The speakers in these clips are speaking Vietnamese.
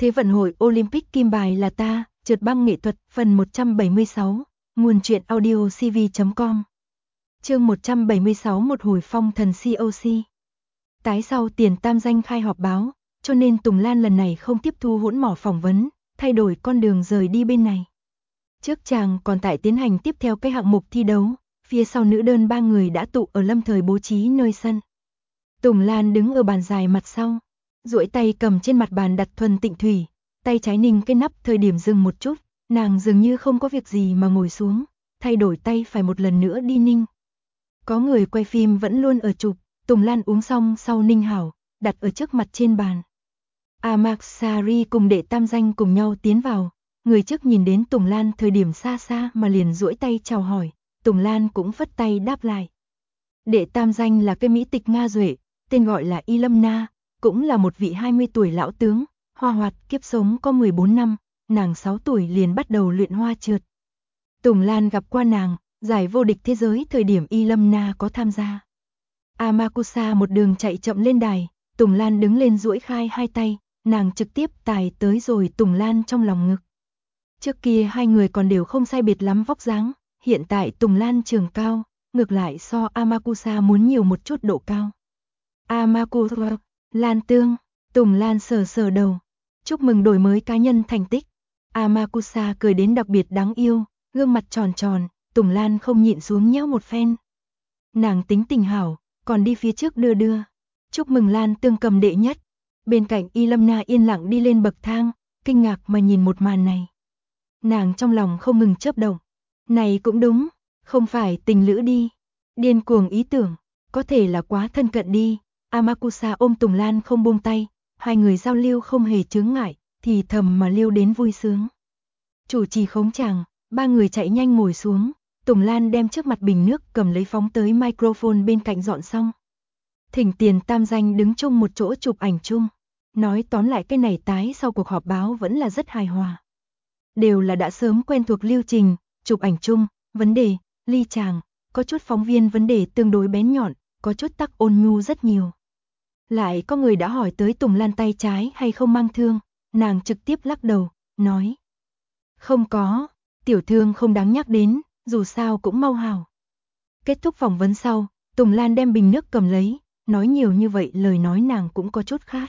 Thế vận hội Olympic kim bài là ta, trượt băng nghệ thuật, phần 176, nguồn truyện audio cv.com. Chương 176 một hồi phong thần COC. Tái sau Tiền Tam Danh khai họp báo, cho nên Tùng Lan lần này không tiếp thu hỗn mỏ phỏng vấn, thay đổi con đường rời đi bên này. Trước chàng còn tại tiến hành tiếp theo cái hạng mục thi đấu, phía sau nữ đơn ba người đã tụ ở lâm thời bố trí nơi sân. Tùng Lan đứng ở bàn dài mặt sau, duỗi tay cầm trên mặt bàn đặt thuần tịnh thủy, tay trái ninh cái nắp, thời điểm dừng một chút, nàng dường như không có việc gì mà ngồi xuống, thay đổi tay phải một lần nữa đi ninh. Có người quay phim vẫn luôn ở chụp, Tùng Lan uống xong sau ninh hảo, đặt ở trước mặt trên bàn. Amaksari cùng Đệ Tam Danh cùng nhau tiến vào, người trước nhìn đến Tùng Lan thời điểm xa xa mà liền duỗi tay chào hỏi, Tùng Lan cũng phất tay đáp lại. Đệ Tam Danh là cái mỹ tịch Nga duệ, tên gọi là Ilamna, cũng là một vị 20 tuổi lão tướng, hoa hoạt, kiếp sống có 14 năm, nàng 6 tuổi liền bắt đầu luyện hoa trượt. Tùng Lan gặp qua nàng, giải vô địch thế giới thời điểm Ilamna có tham gia. Amakusa một đường chạy chậm lên đài, Tùng Lan đứng lên duỗi khai hai tay, nàng trực tiếp tài tới rồi Tùng Lan trong lòng ngực. Trước kia hai người còn đều không sai biệt lắm vóc dáng, hiện tại Tùng Lan trường cao, ngược lại so Amakusa muốn nhiều một chút độ cao. Amakusa, Lan tương, Tùng Lan sờ sờ đầu, chúc mừng đổi mới cá nhân thành tích. Amakusa cười đến đặc biệt đáng yêu, gương mặt tròn tròn, Tùng Lan không nhịn xuống nhéo một phen. Nàng tính tình hảo, còn đi phía trước đưa đưa. Chúc mừng Lan tương cầm đệ nhất. Bên cạnh Ilamna yên lặng đi lên bậc thang, kinh ngạc mà nhìn một màn này. Nàng trong lòng không ngừng chớp động. Này cũng đúng, không phải tình lữ đi. Điên cuồng ý tưởng, có thể là quá thân cận đi. Amakusa ôm Tùng Lan không buông tay, hai người giao lưu không hề chướng ngại, thì thầm mà lưu đến vui sướng. Chủ trì khống chàng, ba người chạy nhanh ngồi xuống, Tùng Lan đem trước mặt bình nước cầm lấy phóng tới microphone bên cạnh dọn xong. Thỉnh Tiền Tam Danh đứng chung một chỗ chụp ảnh chung. Nói tóm lại cái này tái sau cuộc họp báo vẫn là rất hài hòa. Đều là đã sớm quen thuộc lưu trình, chụp ảnh chung, vấn đề, ly chàng, có chút phóng viên vấn đề tương đối bén nhọn, có chút tắc ôn nhu rất nhiều. Lại có người đã hỏi tới Tùng Lan tay trái hay không mang thương, nàng trực tiếp lắc đầu, nói. Không có, tiểu thương không đáng nhắc đến, dù sao cũng mau hào. Kết thúc phỏng vấn sau, Tùng Lan đem bình nước cầm lấy, nói nhiều như vậy lời nói nàng cũng có chút khát.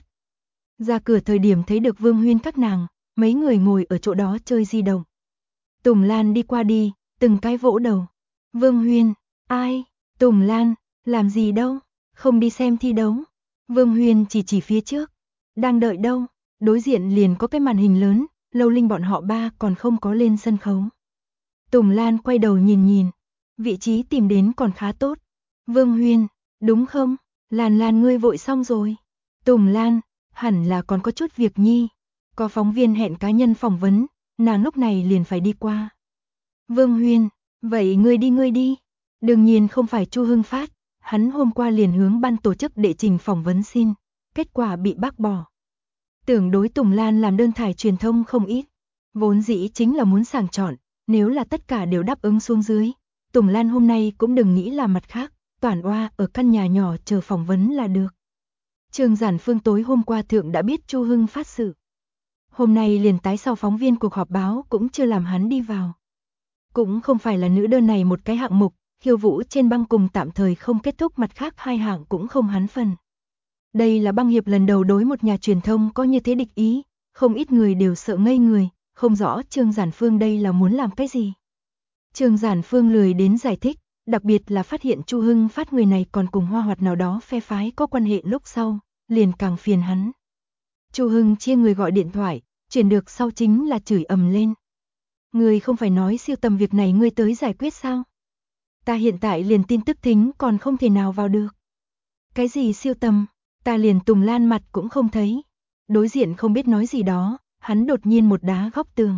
Ra cửa thời điểm thấy được Vương Huyên các nàng, mấy người ngồi ở chỗ đó chơi di động. Tùng Lan đi qua đi, từng cái vỗ đầu. Vương Huyên, ai? Tùng Lan, làm gì đâu, không đi xem thi đấu. Vương Huyên chỉ phía trước, đang đợi đâu, đối diện liền có cái màn hình lớn, Lâu Linh bọn họ ba còn không có lên sân khấu. Tùng Lan quay đầu nhìn nhìn, vị trí tìm đến còn khá tốt. Vương Huyên, đúng không? Lan ngươi vội xong rồi. Tùng Lan, hẳn là còn có chút việc nhi. Có phóng viên hẹn cá nhân phỏng vấn, nàng lúc này liền phải đi qua. Vương Huyên, vậy ngươi đi. Đương nhiên không phải Chu Hưng Phát, hắn hôm qua liền hướng ban tổ chức đệ trình phỏng vấn xin, kết quả bị bác bỏ. Tưởng đối Tùng Lan làm đơn thải truyền thông không ít, vốn dĩ chính là muốn sàng chọn, nếu là tất cả đều đáp ứng xuống dưới, Tùng Lan hôm nay cũng đừng nghĩ là mặt khác, toàn oa ở căn nhà nhỏ chờ phỏng vấn là được. Trương Giản Phương tối hôm qua thượng đã biết Chu Hưng Phát sự. Hôm nay liền tái sau phóng viên cuộc họp báo cũng chưa làm hắn đi vào. Cũng không phải là nữ đơn này một cái hạng mục, khiêu vũ trên băng cùng tạm thời không kết thúc, mặt khác hai hạng cũng không hắn phần. Đây là băng hiệp lần đầu đối một nhà truyền thông có như thế địch ý, không ít người đều sợ ngây người, không rõ Trương Giản Phương đây là muốn làm cái gì. Trương Giản Phương lười đến giải thích, đặc biệt là phát hiện Chu Hưng Phát người này còn cùng hoa hoạt nào đó phe phái có quan hệ lúc sau, liền càng phiền hắn. Chu Hưng chia người gọi điện thoại, chuyển được sau chính là chửi ầm lên. Ngươi không phải nói siêu tầm việc này ngươi tới giải quyết sao? Ta hiện tại liền tin tức thính còn không thể nào vào được. Cái gì siêu tầm? Ta liền Tùng Lan mặt cũng không thấy. Đối diện không biết nói gì đó, hắn đột nhiên một đá góc tường.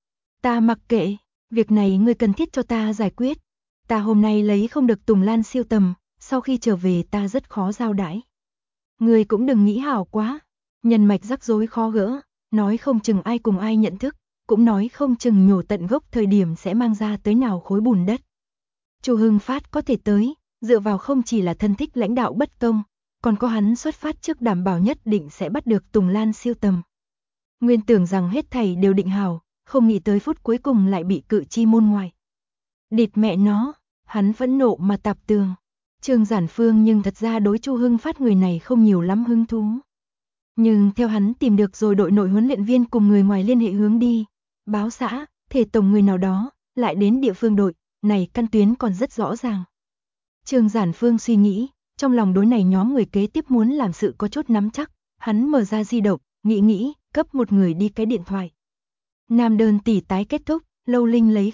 Ta mặc kệ, việc này ngươi cần thiết cho ta giải quyết. Ta hôm nay lấy không được Tùng Lan siêu tầm, sau khi trở về ta rất khó giao đãi. Ngươi cũng đừng nghĩ hảo quá, nhân mạch rắc rối khó gỡ, nói không chừng ai cùng ai nhận thức, cũng nói không chừng nhổ tận gốc thời điểm sẽ mang ra tới nào khối bùn đất. Chu Hưng Phát có thể tới, dựa vào không chỉ là thân thích lãnh đạo bất công, còn có hắn xuất phát trước đảm bảo nhất định sẽ bắt được Tùng Lan siêu tầm. Nguyên tưởng rằng hết thảy đều định hảo, không nghĩ tới phút cuối cùng lại bị cự chi môn ngoài. Địt mẹ nó, hắn phẫn nộ mà tạp tường. Trương Giản Phương nhưng thật ra đối Chu Hưng Phát người này không nhiều lắm hứng thú. Nhưng theo hắn tìm được rồi đội nội huấn luyện viên cùng người ngoài liên hệ hướng đi, báo xã, thể tổng người nào đó, lại đến địa phương đội, này căn tuyến còn rất rõ ràng. Trương Giản Phương suy nghĩ, trong lòng đối này nhóm người kế tiếp muốn làm sự có chút nắm chắc, hắn mở ra di động, nghĩ, cấp một người đi cái điện thoại. Nam đơn tỷ tái kết thúc, Lâu Linh lấy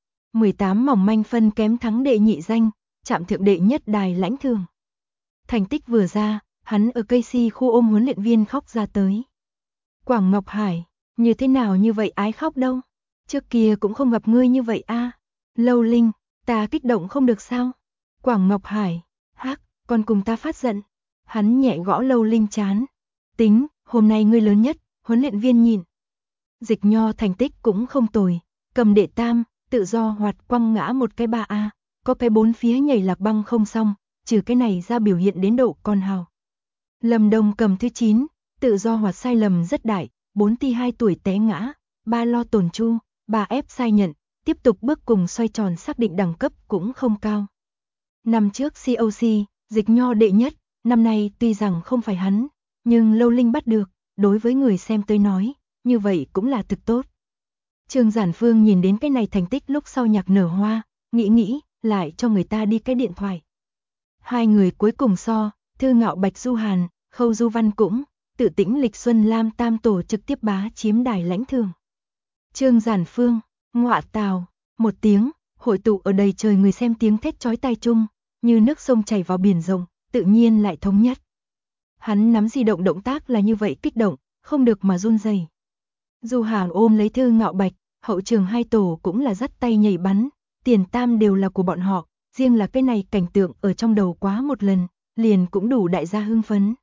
0,18 mỏng manh phân kém thắng đệ nhị danh, chạm thượng đệ nhất đài lãnh thường. Thành tích vừa ra, hắn ở cây si khu ôm huấn luyện viên khóc ra tới. Quảng Ngọc Hải, như thế nào như vậy ái khóc đâu? Trước kia cũng không gặp ngươi như vậy a. Lâu Linh, ta kích động không được sao? Quảng Ngọc Hải, hắc, còn cùng ta phát giận. Hắn nhẹ gõ Lâu Linh chán. Tính, hôm nay ngươi lớn nhất, huấn luyện viên nhìn. Dịch Nho thành tích cũng không tồi, cầm đệ tam, tự do hoạt quăng ngã một cái 3A, có cái 4 phía nhảy lạc băng không xong, trừ cái này ra biểu hiện đến độ còn hào. Lâm Đông cầm thứ 9, tự do hoạt sai lầm rất đại, 4 ti 2 tuổi té ngã, 3 lo tổn chu, 3 ép sai nhận, tiếp tục bước cùng xoay tròn xác định đẳng cấp cũng không cao. Năm trước COC, Dịch Nho đệ nhất, năm nay tuy rằng không phải hắn, nhưng Lâu Linh bắt được, đối với người xem tới nói, như vậy cũng là thực tốt. Trương Giản Phương nhìn đến cái này thành tích lúc sau nhạc nở hoa, nghĩ, lại cho người ta đi cái điện thoại. Hai người cuối cùng so, Thư Ngạo Bạch Du Hàn, Khâu Du Văn cũng, Tự Tĩnh Lịch Xuân Lam tam tổ trực tiếp bá chiếm đài lãnh thường. Trương Giản Phương, ngọa tào, một tiếng, hội tụ ở đầy trời người xem tiếng thét chói tai chung, như nước sông chảy vào biển rộng, tự nhiên lại thống nhất. Hắn nắm di động động tác là như vậy kích động, không được mà run rẩy. Du Hàn ôm lấy Thư Ngạo Bạch, hậu trường hai tổ cũng là dắt tay nhảy bắn, tiền tam đều là của bọn họ, riêng là cái này cảnh tượng ở trong đầu quá một lần, liền cũng đủ đại gia hưng phấn.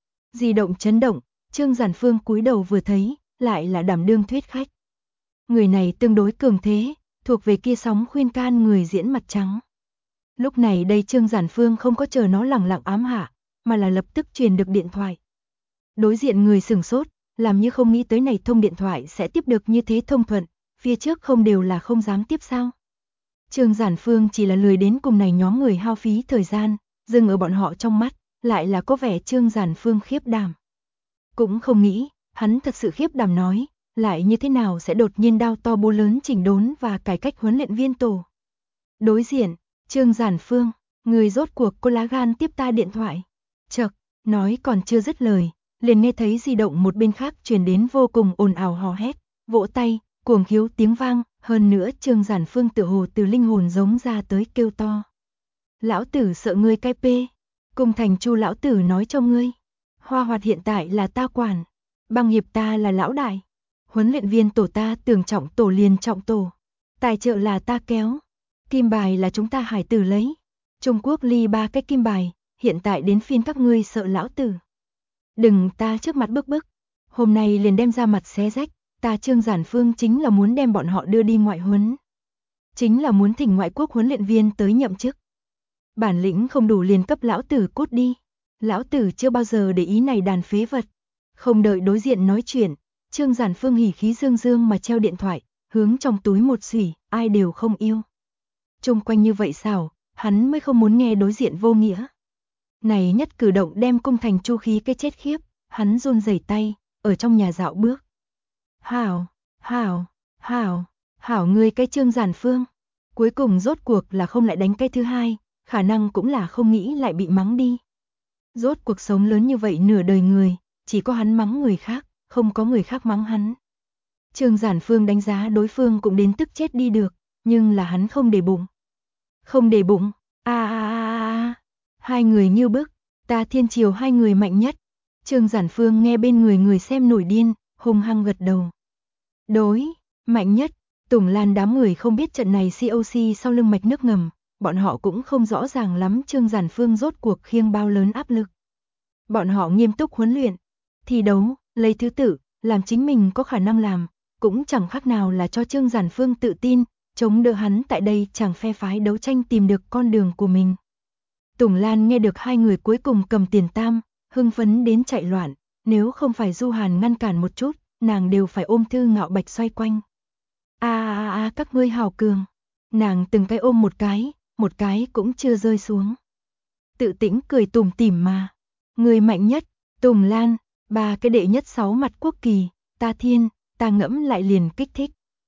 Di động chấn động, Trương Giản Phương cúi đầu vừa thấy, lại là đảm đương thuyết khách. Người này tương đối cường thế, thuộc về kia sóng khuyên can người diễn mặt trắng. Lúc này đây Trương Giản Phương không có chờ nó lẳng lặng ám hạ, mà là lập tức truyền được điện thoại. Đối diện người sửng sốt, làm như không nghĩ tới này thông điện thoại sẽ tiếp được như thế thông thuận, phía trước không đều là không dám tiếp sao. Trương Giản Phương chỉ là lười đến cùng này nhóm người hao phí thời gian, dừng ở bọn họ trong mắt, lại là có vẻ Trương Giản Phương khiếp đảm. Cũng không nghĩ, hắn thật sự khiếp đảm nói, lại như thế nào sẽ đột nhiên đao to búa lớn chỉnh đốn và cải cách huấn luyện viên tổ. Đối diện, Trương Giản Phương, người rốt cuộc có lá gan tiếp ta điện thoại. Chậc, nói còn chưa dứt lời, liền nghe thấy di động một bên khác truyền đến vô cùng ồn ào hò hét, vỗ tay, cuồng khiếu tiếng vang, hơn nữa Trương Giản Phương tựa hồ từ linh hồn giống ra tới kêu to. Lão tử sợ ngươi cái pê, cùng thành Chu lão tử nói cho ngươi. Hoa Hoạt hiện tại là ta quản, băng hiệp ta là lão đại, huấn luyện viên tổ ta tưởng trọng tổ liền trọng tổ, tài trợ là ta kéo, kim bài là chúng ta Hải tử lấy, Trung Quốc ly 3 cái kim bài, hiện tại đến phiên các ngươi sợ lão tử. Đừng ta trước mặt bức, hôm nay liền đem ra mặt xé rách, ta Trương Giản Phương chính là muốn đem bọn họ đưa đi ngoại huấn. Chính là muốn thỉnh ngoại quốc huấn luyện viên tới nhậm chức. Bản lĩnh không đủ liền cấp lão tử cút đi. Lão tử chưa bao giờ để ý này đàn phế vật. Không đợi đối diện nói chuyện, Trương Giản Phương hỉ khí dương dương mà treo điện thoại, hướng trong túi một xủy, ai đều không yêu. Trung quanh như vậy sao, hắn mới không muốn nghe đối diện vô nghĩa. Này nhất cử động đem cung thành Chu khí cái chết khiếp, hắn run rẩy tay, ở trong nhà dạo bước. Hảo ngươi cái Trương Giản Phương. Cuối cùng rốt cuộc là không lại đánh cái thứ hai, khả năng cũng là không nghĩ lại bị mắng đi. Rốt cuộc sống lớn như vậy nửa đời người, chỉ có hắn mắng người khác, không có người khác mắng hắn. Trương Giản Phương đánh giá đối phương cũng đến tức chết đi được, nhưng là hắn không để bụng. Không để bụng, hai người như bức, ta thiên triều hai người mạnh nhất. Trương Giản Phương nghe bên người xem nổi điên, hung hăng gật đầu. Đối, mạnh nhất, Tùng Lan đám người không biết trận này COC sau lưng mạch nước ngầm, bọn họ cũng không rõ ràng lắm Trương Giản Phương rốt cuộc khiêng bao lớn áp lực. Bọn họ nghiêm túc huấn luyện, thi đấu, lấy thứ tự, làm chính mình có khả năng làm, cũng chẳng khác nào là cho Trương Giản Phương tự tin, chống đỡ hắn tại đây chẳng phe phái đấu tranh tìm được con đường của mình. Tùng Lan nghe được hai người cuối cùng cầm tiền tam, hưng phấn đến chạy loạn, nếu không phải Du Hàn ngăn cản một chút, nàng đều phải ôm Thư Ngạo Bạch xoay quanh. Các ngươi hào cường. Nàng từng cái ôm một cái cũng chưa rơi xuống. Tự tĩnh cười tủm tỉm mà. Người mạnh nhất, Tùng Lan, ba cái đệ nhất 6 mặt quốc kỳ, ta thiên, ta ngẫm lại liền kích thích.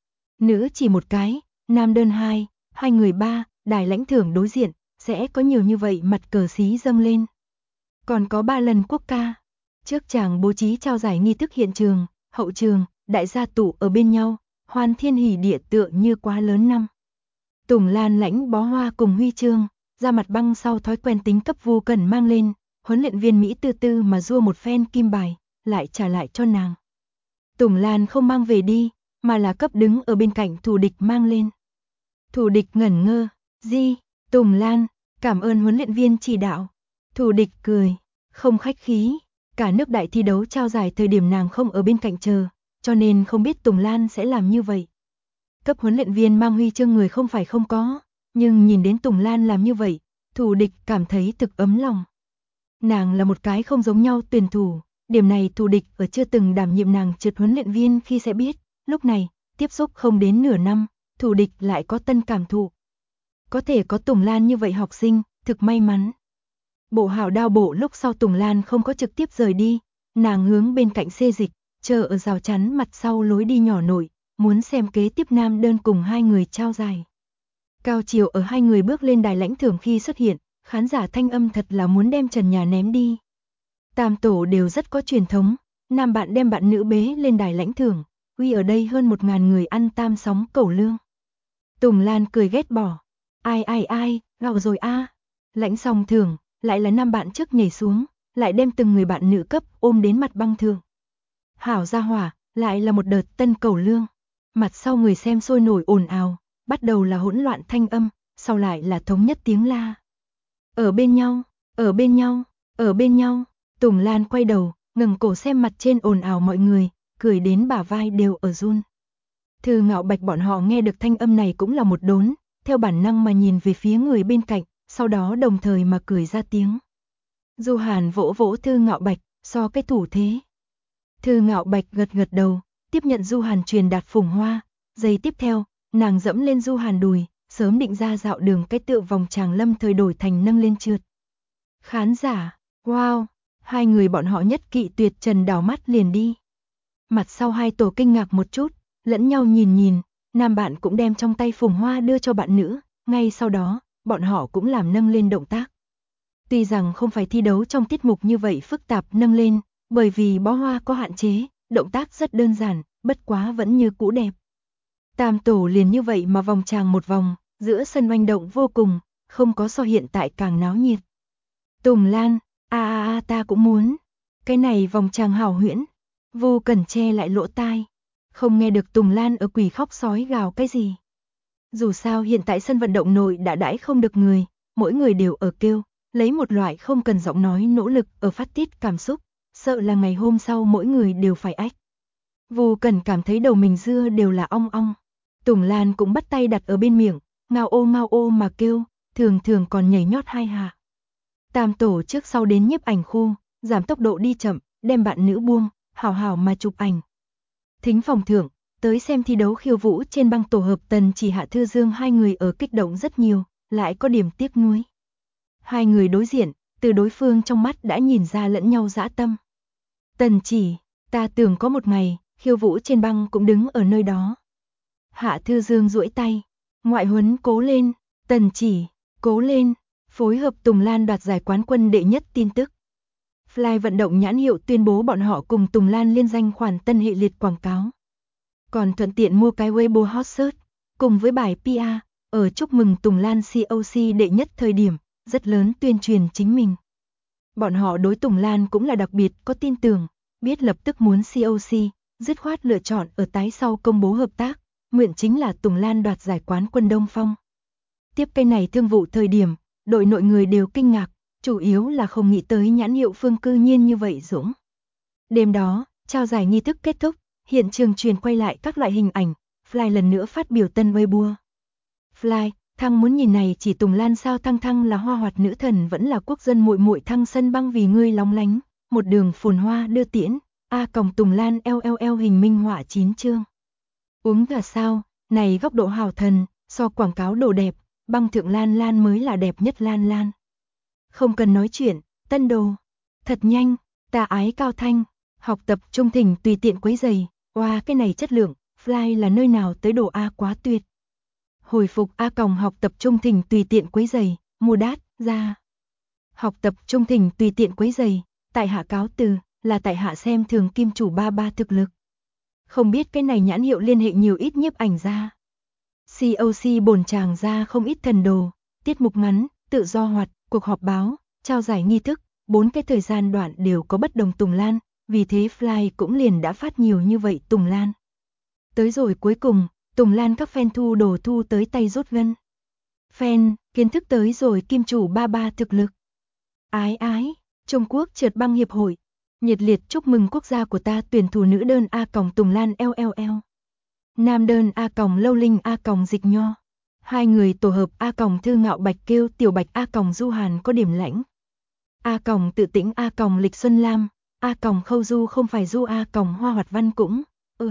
Nữ chỉ một cái, nam đơn hai người ba, đài lãnh thưởng đối diện, sẽ có nhiều như vậy mặt cờ xí dâng lên. Còn có 3 lần quốc ca. Trước chàng bố trí trao giải nghi thức hiện trường, hậu trường, đại gia tụ ở bên nhau, hoan thiên hỉ địa tựa như quá lớn năm. Tùng Lan lãnh bó hoa cùng huy chương, ra mặt băng sau thói quen tính cấp Vu Cẩn mang lên, huấn luyện viên Mỹ tư tư mà rua một phen kim bài, lại trả lại cho nàng. Tùng Lan không mang về đi, mà là cấp đứng ở bên cạnh Thủ Địch mang lên. Thủ Địch ngẩn ngơ, "Di, Tùng Lan, cảm ơn huấn luyện viên chỉ đạo." Thủ Địch cười, không khách khí, cả nước đại thi đấu trao giải thời điểm nàng không ở bên cạnh chờ, cho nên không biết Tùng Lan sẽ làm như vậy. Cấp huấn luyện viên mang huy chương người không phải không có, nhưng nhìn đến Tùng Lan làm như vậy, Thủ Địch cảm thấy thực ấm lòng. Nàng là một cái không giống nhau tuyển thủ, điểm này Thủ Địch ở chưa từng đảm nhiệm nàng trượt huấn luyện viên khi sẽ biết, lúc này, tiếp xúc không đến nửa năm, Thủ Địch lại có tân cảm thụ. Có thể có Tùng Lan như vậy học sinh, thực may mắn. Bộ hảo đao bộ lúc sau Tùng Lan không có trực tiếp rời đi, nàng hướng bên cạnh xê dịch, chờ ở rào chắn mặt sau lối đi nhỏ nổi, muốn xem kế tiếp nam đơn cùng hai người trao giải. Cao chiều ở hai người bước lên đài lãnh thưởng khi xuất hiện, khán giả thanh âm thật là muốn đem trần nhà ném đi. Tam tổ đều rất có truyền thống, nam bạn đem bạn nữ bế lên đài lãnh thưởng, uy ở đây hơn 1000 người ăn tam sóng cẩu lương. Tùng Lan cười ghét bỏ, ai, gào rồi a. Lãnh xong thưởng, lại là nam bạn trước nhảy xuống, lại đem từng người bạn nữ cấp ôm đến mặt băng thưởng. Hảo gia hỏa, lại là một đợt tân cẩu lương. Mặt sau người xem sôi nổi ồn ào, bắt đầu là hỗn loạn thanh âm, sau lại là thống nhất tiếng la. Ở bên nhau, Tùng Lan quay đầu, ngẩng cổ xem mặt trên ồn ào mọi người, cười đến bả vai đều ở run. Thư Ngạo Bạch bọn họ nghe được thanh âm này cũng là một đốn, theo bản năng mà nhìn về phía người bên cạnh, sau đó đồng thời mà cười ra tiếng. Du Hàn vỗ vỗ Thư Ngạo Bạch, so cái thủ thế. Thư Ngạo Bạch gật gật đầu, tiếp nhận Du Hàn truyền đạt phùng hoa, giây tiếp theo, nàng dẫm lên Du Hàn đùi, sớm định ra dạo đường cái tựa vòng tràng lâm thời đổi thành nâng lên trượt. Khán giả, wow, hai người bọn họ nhất kỵ tuyệt trần đảo mắt liền đi. Mặt sau hai tổ kinh ngạc một chút, lẫn nhau nhìn, nam bạn cũng đem trong tay phùng hoa đưa cho bạn nữ, ngay sau đó, bọn họ cũng làm nâng lên động tác. Tuy rằng không phải thi đấu trong tiết mục như vậy phức tạp nâng lên, bởi vì bó hoa có hạn chế, động tác rất đơn giản, bất quá vẫn như cũ đẹp. Tam tổ liền như vậy mà vòng tràng một vòng, giữa sân oanh động vô cùng, không có so hiện tại càng náo nhiệt. Tùng Lan, ta cũng muốn. Cái này vòng tràng hảo huyễn. Vu Cẩn che lại lỗ tai, không nghe được Tùng Lan ở quỷ khóc sói gào cái gì. Dù sao hiện tại sân vận động nội đã đãi không được người, mỗi người đều ở kêu, lấy một loại không cần giọng nói nỗ lực ở phát tiết cảm xúc, sợ là ngày hôm sau mỗi người đều phải ách. Vu Cẩn cảm thấy đầu mình dưa đều là ong ong. Tùng Lan cũng bắt tay đặt ở bên miệng, ngao ô mà kêu, thường còn nhảy nhót hai hạ. Tam tổ trước sau đến nhiếp ảnh khu, giảm tốc độ đi chậm, đem bạn nữ buông, hảo mà chụp ảnh. Thính phòng thưởng, tới xem thi đấu khiêu vũ trên băng tổ hợp Tần Chỉ Hạ Thư Dương hai người ở kích động rất nhiều, lại có điểm tiếc nuối. Hai người đối diện, từ đối phương trong mắt đã nhìn ra lẫn nhau dã tâm. Tần Chỉ, ta tưởng có một ngày, khiêu vũ trên băng cũng đứng ở nơi đó. Hạ Thư Dương duỗi tay, ngoại huấn cố lên, Tần Chỉ, cố lên, phối hợp Tùng Lan đoạt giải quán quân đệ nhất tin tức. Fly vận động nhãn hiệu tuyên bố bọn họ cùng Tùng Lan liên danh khoản tân hệ liệt quảng cáo. Còn thuận tiện mua cái Weibo hot search, cùng với bài PR, ở chúc mừng Tùng Lan COC đệ nhất thời điểm, rất lớn tuyên truyền chính mình. Bọn họ đối Tùng Lan cũng là đặc biệt có tin tưởng, biết lập tức muốn COC, dứt khoát lựa chọn ở tái sau công bố hợp tác, nguyện chính là Tùng Lan đoạt giải quán quân Đông Phong. Tiếp cái này thương vụ thời điểm, đội nội người đều kinh ngạc, chủ yếu là không nghĩ tới nhãn hiệu Phương cư nhiên như vậy dũng. Đêm đó, trao giải nghi thức kết thúc, hiện trường truyền quay lại các loại hình ảnh, Fly lần nữa phát biểu tân Weibo. Fly, Thăng muốn nhìn này chỉ Tùng Lan sao Thăng là hoa hoạt nữ thần vẫn là quốc dân muội muội Thăng sân băng vì ngươi lóng lánh, một đường phồn hoa đưa tiễn, A còng Tùng Lan LLL hình minh họa 9 chương. Uống là sao, này góc độ hào thần, so quảng cáo đồ đẹp, băng thượng Lan Lan mới là đẹp nhất Lan Lan. Không cần nói chuyện, tân đồ. Thật nhanh, ta ái cao thanh, học tập trung thỉnh tùy tiện quấy giày, oa cái này chất lượng, fly là nơi nào tới đồ A quá tuyệt. Hồi phục A còng học tập trung thỉnh tùy tiện quấy giày, mua đát, ra. Học tập trung thỉnh tùy tiện quấy giày, tại hạ cáo từ, là tại hạ xem thường kim chủ ba ba thực lực. Không biết cái này nhãn hiệu liên hệ nhiều ít nhiếp ảnh ra. COC bổn tràng ra không ít thần đồ, tiết mục ngắn, tự do hoạt, cuộc họp báo, trao giải nghi thức, 4 cái thời gian đoạn đều có bất đồng Tùng Lan, vì thế Fly cũng liền đã phát nhiều như vậy Tùng Lan. Tới rồi cuối cùng, Tùng Lan các fan thu đồ thu tới tay rút gân. Fan, kiến thức tới rồi kim chủ ba ba thực lực. Ái ái, Trung Quốc trượt băng hiệp hội, nhiệt liệt chúc mừng quốc gia của ta tuyển thủ nữ đơn A còng Tùng Lan LLL. Nam đơn A còng Lâu Linh A còng Dịch Nho. Hai người tổ hợp A còng Thư Ngạo Bạch Kêu Tiểu Bạch A còng Du Hàn có điểm lãnh. A còng Tự Tĩnh A còng Lịch Xuân Lam, A còng Khâu Du không phải Du A còng Hoa Hoạt Văn cũng. Ở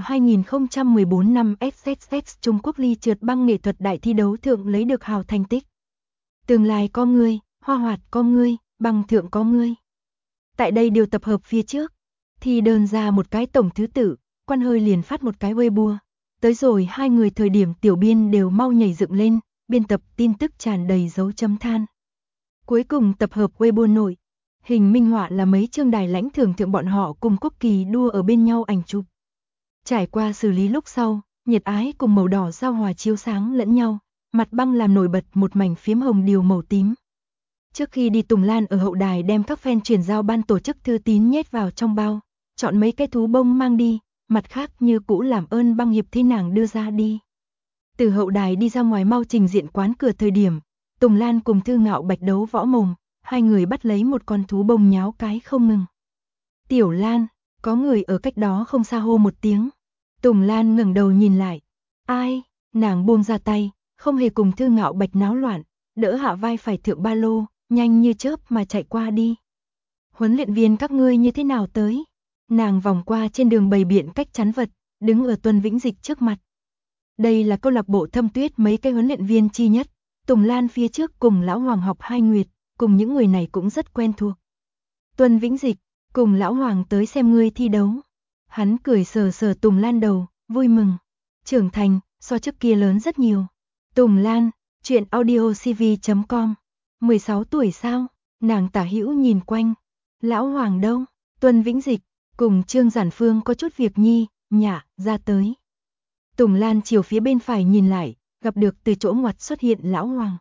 2014 năm SSX Trung Quốc ly trượt băng nghệ thuật đại thi đấu thượng lấy được hào thành tích. Tương lai có ngươi, Hoa Hoạt có ngươi, băng thượng có ngươi. Tại đây đều tập hợp phía trước, thì đơn ra một cái tổng thứ tự, quan hơi liền phát một cái Weibo. Tới rồi hai người thời điểm tiểu biên đều mau nhảy dựng lên, biên tập tin tức tràn đầy dấu chấm than. Cuối cùng tập hợp Weibo nội, hình minh họa là mấy chương đài lãnh thưởng thượng bọn họ cùng quốc kỳ đua ở bên nhau ảnh chụp. Trải qua xử lý lúc sau, nhiệt ái cùng màu đỏ giao hòa chiếu sáng lẫn nhau, mặt băng làm nổi bật một mảnh phím hồng điều màu tím. Trước khi đi Tùng Lan ở hậu đài đem các fan chuyển giao ban tổ chức thư tín nhét vào trong bao, chọn mấy cái thú bông mang đi, mặt khác như cũ làm ơn băng hiệp thế nàng đưa ra đi. Từ hậu đài đi ra ngoài mau trình diện quán cửa thời điểm, Tùng Lan cùng Thư Ngạo Bạch đấu võ mồm, hai người bắt lấy một con thú bông nháo cái không ngừng. Tiểu Lan, có người ở cách đó không xa hô một tiếng. Tùng Lan ngẩng đầu nhìn lại. Ai? Nàng buông ra tay, không hề cùng Thư Ngạo Bạch náo loạn, đỡ hạ vai phải thượng ba lô, nhanh như chớp mà chạy qua đi. Huấn luyện viên các ngươi như thế nào tới? Nàng vòng qua trên đường bày biện cách chắn vật, đứng ở Tuân Vĩnh Dịch trước mặt. Đây là câu lạc bộ Thâm Tuyết mấy cái huấn luyện viên chi nhất, Tùng Lan phía trước cùng Lão Hoàng học 2 nguyệt, cùng những người này cũng rất quen thuộc. Tuân Vĩnh Dịch, cùng Lão Hoàng tới xem ngươi thi đấu. Hắn cười sờ sờ Tùng Lan đầu, vui mừng. Trưởng thành, so trước kia lớn rất nhiều. Tùng Lan, chuyện audiocv.com. 16 tuổi sao? Nàng tả hữu nhìn quanh. Lão Hoàng đâu? Tuân Vĩnh Dịch, cùng Trương Giản Phương có chút việc nhi, nhả, ra tới. Tùng Lan chiều phía bên phải nhìn lại, gặp được từ chỗ ngoặt xuất hiện Lão Hoàng.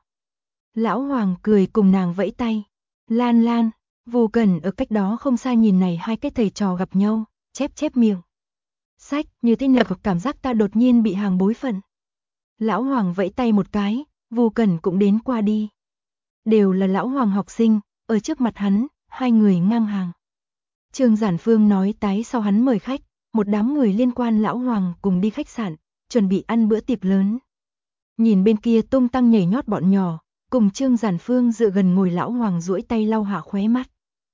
Lão Hoàng cười cùng nàng vẫy tay. Lan Lan, Vô Cần ở cách đó không xa nhìn này hai cái thầy trò gặp nhau, chép chép miệng. Sách, như thế nào cảm giác ta đột nhiên bị hàng bối phận. Lão Hoàng vẫy tay một cái, Vô Cần cũng đến qua đi. Đều là Lão Hoàng học sinh, ở trước mặt hắn, hai người ngang hàng. Trương Giản Phương nói tái sau hắn mời khách, một đám người liên quan Lão Hoàng cùng đi khách sạn, chuẩn bị ăn bữa tiệc lớn. Nhìn bên kia tung tăng nhảy nhót bọn nhỏ, cùng Trương Giản Phương dựa gần ngồi Lão Hoàng duỗi tay lau hạ khóe mắt.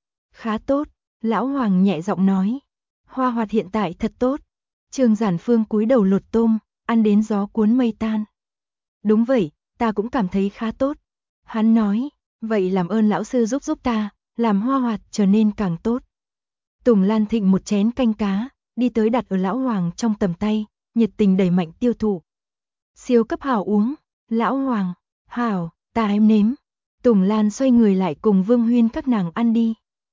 Khá tốt, Lão Hoàng nhẹ giọng nói. Hoa Hoạt hiện tại thật tốt. Trương Giản Phương cúi đầu lột tôm, ăn đến gió cuốn mây tan. Đúng vậy, ta cũng cảm thấy khá tốt. Hắn nói, vậy làm ơn lão sư giúp ta, làm Hoa Hoạt trở nên càng tốt. Tùng Lan thịnh một chén canh cá, đi tới đặt ở Lão Hoàng trong tầm tay, nhiệt tình đẩy mạnh tiêu thụ. Siêu cấp hảo uống, Lão Hoàng, hảo, ta em nếm. Tùng Lan xoay người lại cùng Vương Huyên các nàng ăn đi.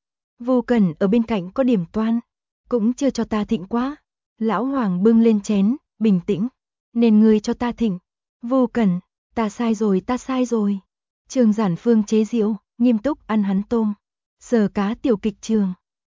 Vô Cần ở bên cạnh có điểm toan, cũng chưa cho ta thịnh quá. Lão Hoàng bưng lên chén, bình tĩnh, nên ngươi cho ta thịnh. Vô Cần, ta sai rồi. Trương Giản Phương chế giễu, nghiêm túc ăn hắn tôm. Sờ cá tiểu kịch trường.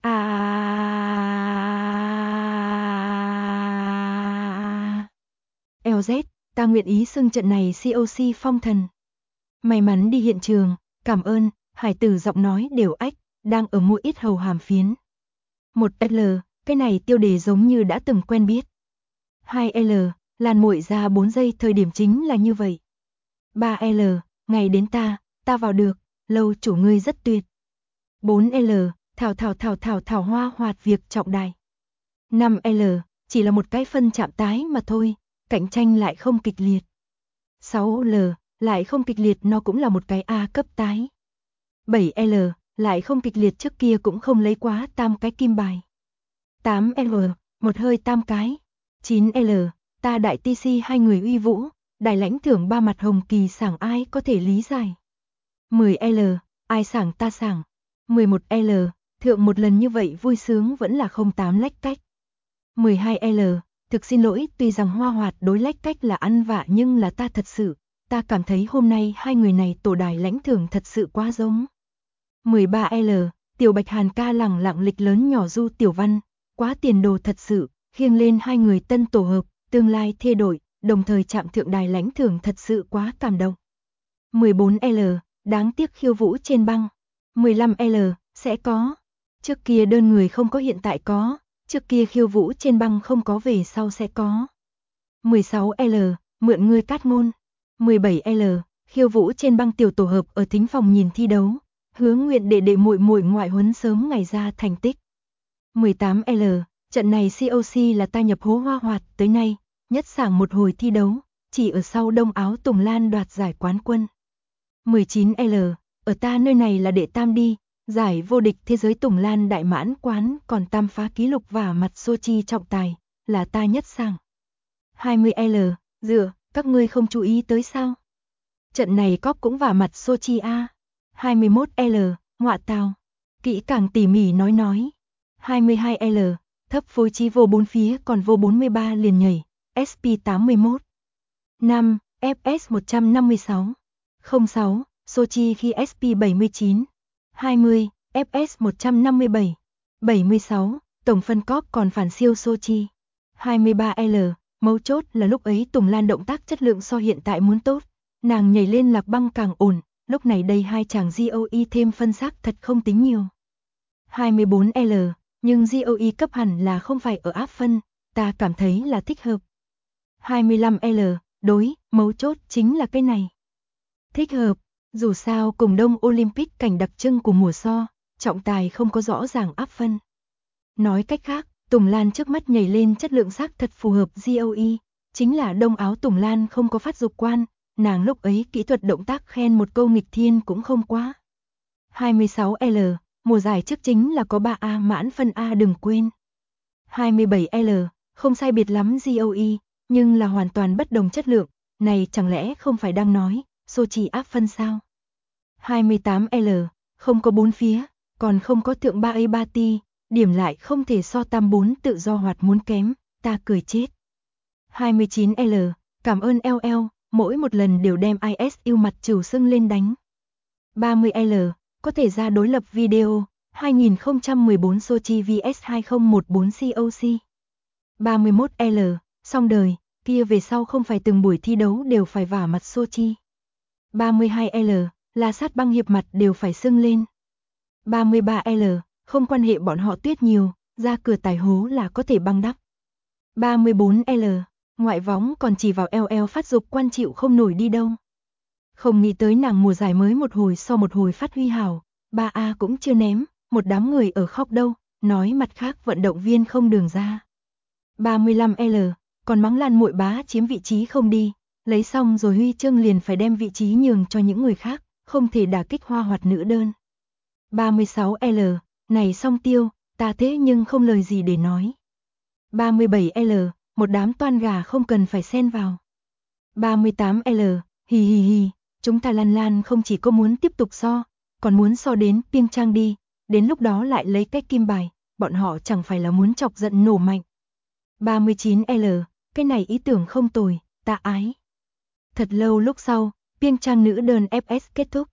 LZ, ta nguyện ý xưng trận này COC phong thần. May mắn đi hiện trường, cảm ơn, hải tử giọng nói đều ách, đang ở mũi ít hầu hàm phiến. 1L, cái này tiêu đề giống như đã từng quen biết. 2L, Lan muội ra 4 giây thời điểm chính là như vậy. 3L, ngày đến ta vào được, lâu chủ ngươi rất tuyệt. 4L, thảo Hoa Hoạt việc trọng đại. 5L, chỉ là một cái phân chạm tái mà thôi, cạnh tranh lại không kịch liệt. 6L, lại không kịch liệt, nó cũng là một cái A cấp tái. 7L, lại không kịch liệt, trước kia cũng không lấy quá tam cái kim bài. 8L, một hơi tam cái. 9L, ta đại TC hai người uy vũ, đại lãnh thưởng ba mặt hồng kỳ sảng, ai có thể lý giải. 10L, ai sảng ta sảng. 11L, thượng một lần như vậy vui sướng vẫn là 08 lách cách. 12L, thực xin lỗi, tuy rằng Hoa Hoạt đối lách cách là ăn vạ nhưng là ta thật sự, ta cảm thấy hôm nay hai người này tổ đài lãnh thưởng thật sự quá giống. 13L, Tiểu Bạch Hàn ca lẳng lặng lịch lớn nhỏ Du Tiểu Văn, quá tiền đồ thật sự, khiêng lên hai người tân tổ hợp, tương lai thê đổi, đồng thời chạm thượng đài lãnh thưởng thật sự quá cảm động. 14L, đáng tiếc khiêu vũ trên băng. 15L, sẽ có. Trước kia đơn người không có, hiện tại có. Trước kia khiêu vũ trên băng không có, về sau sẽ có. 16L, mượn ngươi cát ngôn. 17L, khiêu vũ trên băng tiểu tổ hợp ở thính phòng nhìn thi đấu, hứa nguyện đệ đệ muội muội ngoại huấn sớm ngày ra thành tích. 18L, trận này COC là ta nhập hố Hoa Hoạt tới nay, nhất sảng một hồi thi đấu, chỉ ở sau Đông Áo Tùng Lan đoạt giải quán quân. 19L, ở ta nơi này là đệ tam đi, giải vô địch thế giới Tùng Lan đại mãn quán, còn tam phá ký lục và mặt Sochi trọng tài, là ta nhất sảng. 20L, dựa, các ngươi không chú ý tới sao? Trận này cóp cũng vả mặt Sochi a. 21L, ngọa tào, kỹ càng tỉ mỉ nói. 22L, thấp phối trí vô 4 phía, còn vô 43 liền nhảy, SP81. 5, FS 156. 06, Sochi khi SP79. 20, FS 157. 76, tổng phân cóp còn phản siêu Sochi. 23L, mấu chốt là lúc ấy Tùng Lan động tác chất lượng so hiện tại muốn tốt, nàng nhảy lên lạc băng càng ổn, lúc này đây hai chàng GOE thêm phân xác thật không tính nhiều. 24L, nhưng GOE cấp hẳn là không phải ở áp phân, ta cảm thấy là thích hợp. 25L, đối, mấu chốt chính là cái này. Thích hợp, dù sao cùng Đông Olympic cảnh đặc trưng của mùa so, trọng tài không có rõ ràng áp phân. Nói cách khác, Tùng Lan trước mắt nhảy lên chất lượng xác thật phù hợp GOE, chính là Đông Áo Tùng Lan không có phát dục quan, nàng lúc ấy kỹ thuật động tác khen một câu nghịch thiên cũng không quá. 26L, mùa giải trước chính là có 3A mãn phân A đừng quên. 27L, không sai biệt lắm GOE, nhưng là hoàn toàn bất đồng chất lượng, này chẳng lẽ không phải đang nói Sochi áp phân sao? 28L, không có 4 phía, còn không có thượng 3A 3T, điểm lại không thể so tam 4 tự do hoạt muốn kém, ta cười chết. 29L, cảm ơn LL, mỗi một lần đều đem ISU mặt trừu sưng lên đánh. 30L, có thể ra đối lập video, 2014 Sochi vs 2014 COC. 31L, xong đời, kia về sau không phải từng buổi thi đấu đều phải vả mặt Sochi. 32L, là sát băng hiệp mặt đều phải sưng lên. 33L, không quan hệ bọn họ tuyết nhiều, ra cửa tài hố là có thể băng đắp. 34L, ngoại võng còn chỉ vào LL phát dục quan chịu không nổi đi đâu. Không nghĩ tới nàng mùa giải mới một hồi so một hồi phát huy hảo, 3A cũng chưa ném, một đám người ở khóc đâu, nói mặt khác vận động viên không đường ra. 35L, còn mắng Lan muội bá chiếm vị trí không đi, lấy xong rồi huy chương liền phải đem vị trí nhường cho những người khác, không thể đả kích Hoa Hoạt nữ đơn. 36L, này song tiêu, ta thế nhưng không lời gì để nói. 37L, một đám toan gà không cần phải xen vào. 38L, hì hì hì, chúng ta Lan không chỉ có muốn tiếp tục so, còn muốn so đến Piêng Trang đi, đến lúc đó lại lấy cái kim bài, bọn họ chẳng phải là muốn chọc giận nổ mạnh. 39L, cái này ý tưởng không tồi, ta ái. Thật lâu lúc sau, Piêng Trang nữ đơn FS kết thúc.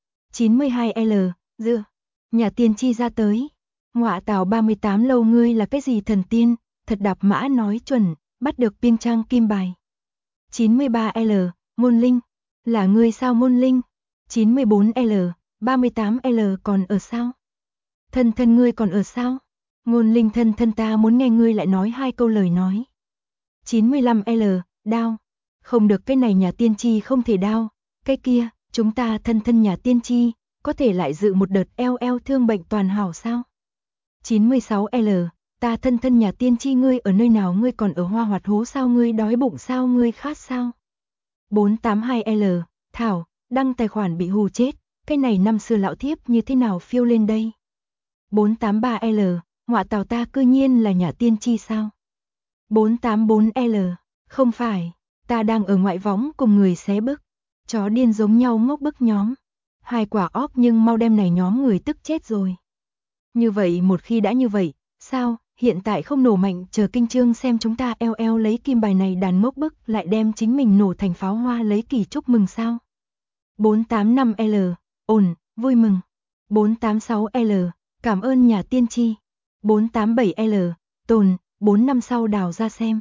92L, dựa, nhà tiên tri ra tới. Ngọa tào 38 lâu ngươi là cái gì thần tiên, thật đạp mã nói chuẩn, bắt được Piêng Trang kim bài. 93L, Môn Linh, là ngươi sao Môn Linh? 94L, 38L còn ở sao? Thân thân ngươi còn ở sao? Ngôn Linh thân thân ta muốn nghe ngươi lại nói hai câu lời nói. 95L, đao. Không được, cái này nhà tiên tri không thể đao. Cái kia, chúng ta thân thân nhà tiên tri, có thể lại dự một đợt LL thương bệnh toàn hảo sao? 96L, Ta thân thân nhà tiên tri ngươi ở nơi nào, ngươi còn ở Hoa Hoạt Hố sao, ngươi đói bụng sao, ngươi khát sao? 482L, Thảo, đăng tài khoản bị hù chết, cái này năm xưa lão thiếp như thế nào phiêu lên đây? 483L, ngọa tào ta cư nhiên là nhà tiên tri sao? 484L, không phải, ta đang ở ngoại võng cùng người xé bức, chó điên giống nhau ngốc bức nhóm. 2 quả óp nhưng mau đem này nhóm người tức chết rồi. Như vậy một khi đã như vậy, sao, hiện tại không nổ mạnh chờ kinh chương xem chúng ta eo lấy kim bài này đàn ngốc bức lại đem chính mình nổ thành pháo hoa lấy kỳ chúc mừng sao? 485L, ổn, vui mừng. 486L, cảm ơn nhà tiên tri. 487L, tồn, 4 năm sau đào ra xem.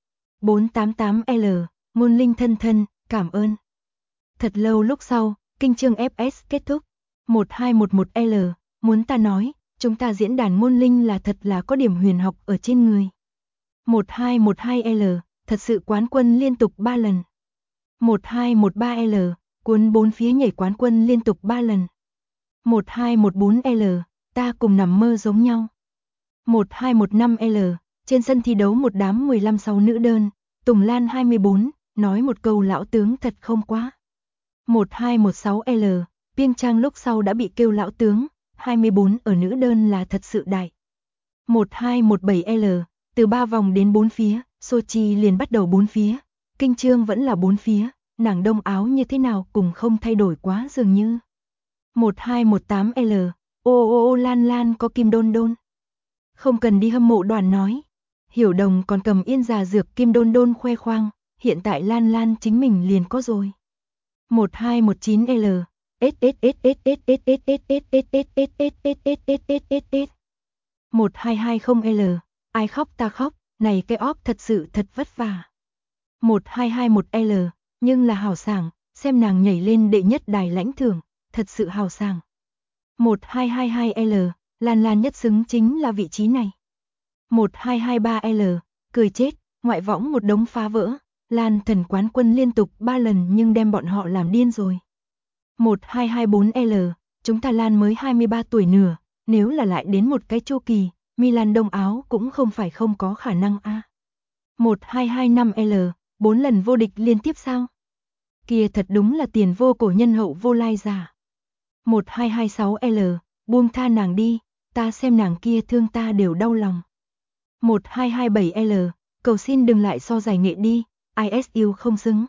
488L, ngôn linh thân thân, cảm ơn. Thật lâu lúc sau, kinh chương FS kết thúc. 1211L, muốn ta nói, chúng ta diễn đàn ngôn linh là thật là có điểm huyền học ở trên người. 1212L, thật sự quán quân liên tục 3 lần. 1213L, cuốn 4 phía nhảy quán quân liên tục 3 lần. 1214L, ta cùng nằm mơ giống nhau. 1215L, trên sân thi đấu một đám 15-6 nữ đơn, Tùng Lan 24, nói một câu lão tướng thật không quá. 1216L, Piêng Trang lúc sau đã bị kêu lão tướng, 24 ở nữ đơn là thật sự đại. 1217L, từ 3 vòng đến 4 phía, Sochi liền bắt đầu 4 phía, kinh chương vẫn là 4 phía, nàng đông áo như thế nào cùng không thay đổi quá dường như. 1218L, ô Lan Lan có kim đôn đôn. Không cần đi hâm mộ đoàn nói. Hiểu Đồng còn cầm yên già dược kim đôn đôn khoe khoang, hiện tại Lan Lan chính mình liền có rồi. 1219L, 1220L, ai khóc ta khóc, này cái óp thật sự thật vất vả. 1221L, nhưng là hào sảng, xem nàng nhảy lên đệ nhất đài lãnh thưởng, thật sự hào sảng. 1222L, Lan Lan nhất xứng chính là vị trí này. 1223L, cười chết, ngoại võng một đống phá vỡ, Lan thần quán quân liên tục 3 lần nhưng đem bọn họ làm điên rồi. 1224L, chúng ta Lan mới 23 tuổi nửa, nếu là lại đến một cái chu kỳ, Milan đông áo cũng không phải không có khả năng a. 1225L, 4 lần vô địch liên tiếp sao? Kia thật đúng là tiền vô cổ nhân hậu vô lai giả. 1226L, buông tha nàng đi, ta xem nàng kia thương ta đều đau lòng. 1227L, cầu xin đừng lại so giải nghệ đi, ISU không xứng.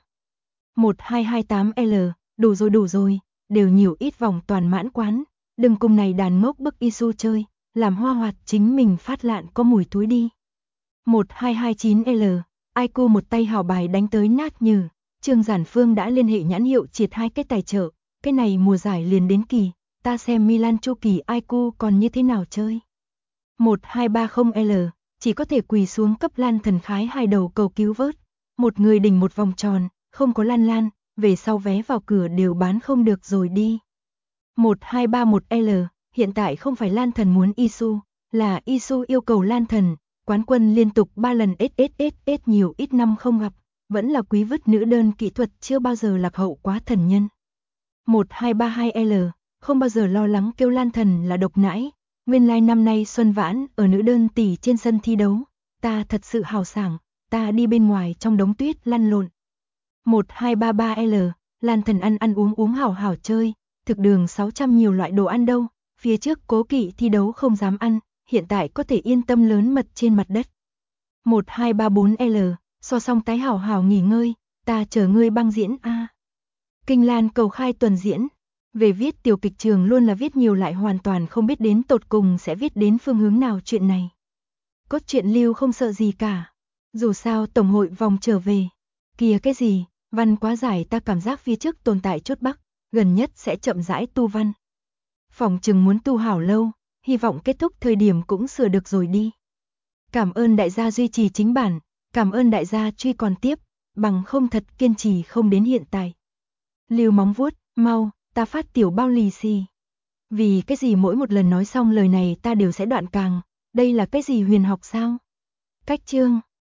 1228L, đủ rồi, đều nhiều ít vòng toàn mãn quán, đừng cùng này đàn ngốc bức Isu chơi, làm hoa hoạt chính mình phát lạn có mùi túi đi. 1229L, IQ một tay hào bài đánh tới nát nhừ, Trương Giản Phương đã liên hệ nhãn hiệu triệt 2 cái tài trợ, cái này mùa giải liền đến kỳ, ta xem Milan chu kỳ IQ còn như thế nào chơi. 1230L, chỉ có thể quỳ xuống cấp Lan thần khái 2 đầu cầu cứu vớt, một người đỉnh một vòng tròn, không có Lan Lan, về sau vé vào cửa đều bán không được rồi đi. 1231L, hiện tại không phải Lan thần muốn Isu, là Isu yêu cầu Lan thần, quán quân liên tục 3 lần SSSS nhiều ít năm không gặp, vẫn là quý vứt nữ đơn kỹ thuật chưa bao giờ lạc hậu quá thần nhân. 1232L, không bao giờ lo lắng kêu Lan thần là độc nãi, nguyên lai năm nay Xuân Vãn ở nữ đơn tỷ trên sân thi đấu, ta thật sự hào sảng, ta đi bên ngoài trong đống tuyết lăn lộn. 1233L, Lan thần ăn uống hảo chơi, thực đường 600 nhiều loại đồ ăn đâu, phía trước cố kỵ thi đấu không dám ăn, hiện tại có thể yên tâm lớn mật trên mặt đất. 1234L, so xong tái hảo nghỉ ngơi, ta chờ ngươi băng diễn a. Kinh Lan cầu khai tuần diễn, về viết tiểu kịch trường luôn là viết nhiều lại hoàn toàn không biết đến tột cùng sẽ viết đến phương hướng nào chuyện này. Cốt truyện lưu không sợ gì cả, dù sao tổng hội vòng trở về. Kìa cái gì, văn quá giải ta cảm giác phía trước tồn tại chốt bắc, gần nhất sẽ chậm rãi tu văn. Phòng chừng muốn tu hảo lâu, hy vọng kết thúc thời điểm cũng sửa được rồi đi. Cảm ơn đại gia duy trì chính bản, cảm ơn đại gia truy còn tiếp, bằng không thật kiên trì không đến hiện tại. Lưu móng vuốt, mau, ta phát tiểu bao lì xì. Vì cái gì mỗi một lần nói xong lời này ta đều sẽ đoạn càng, đây là cái gì huyền học sao? Cách chương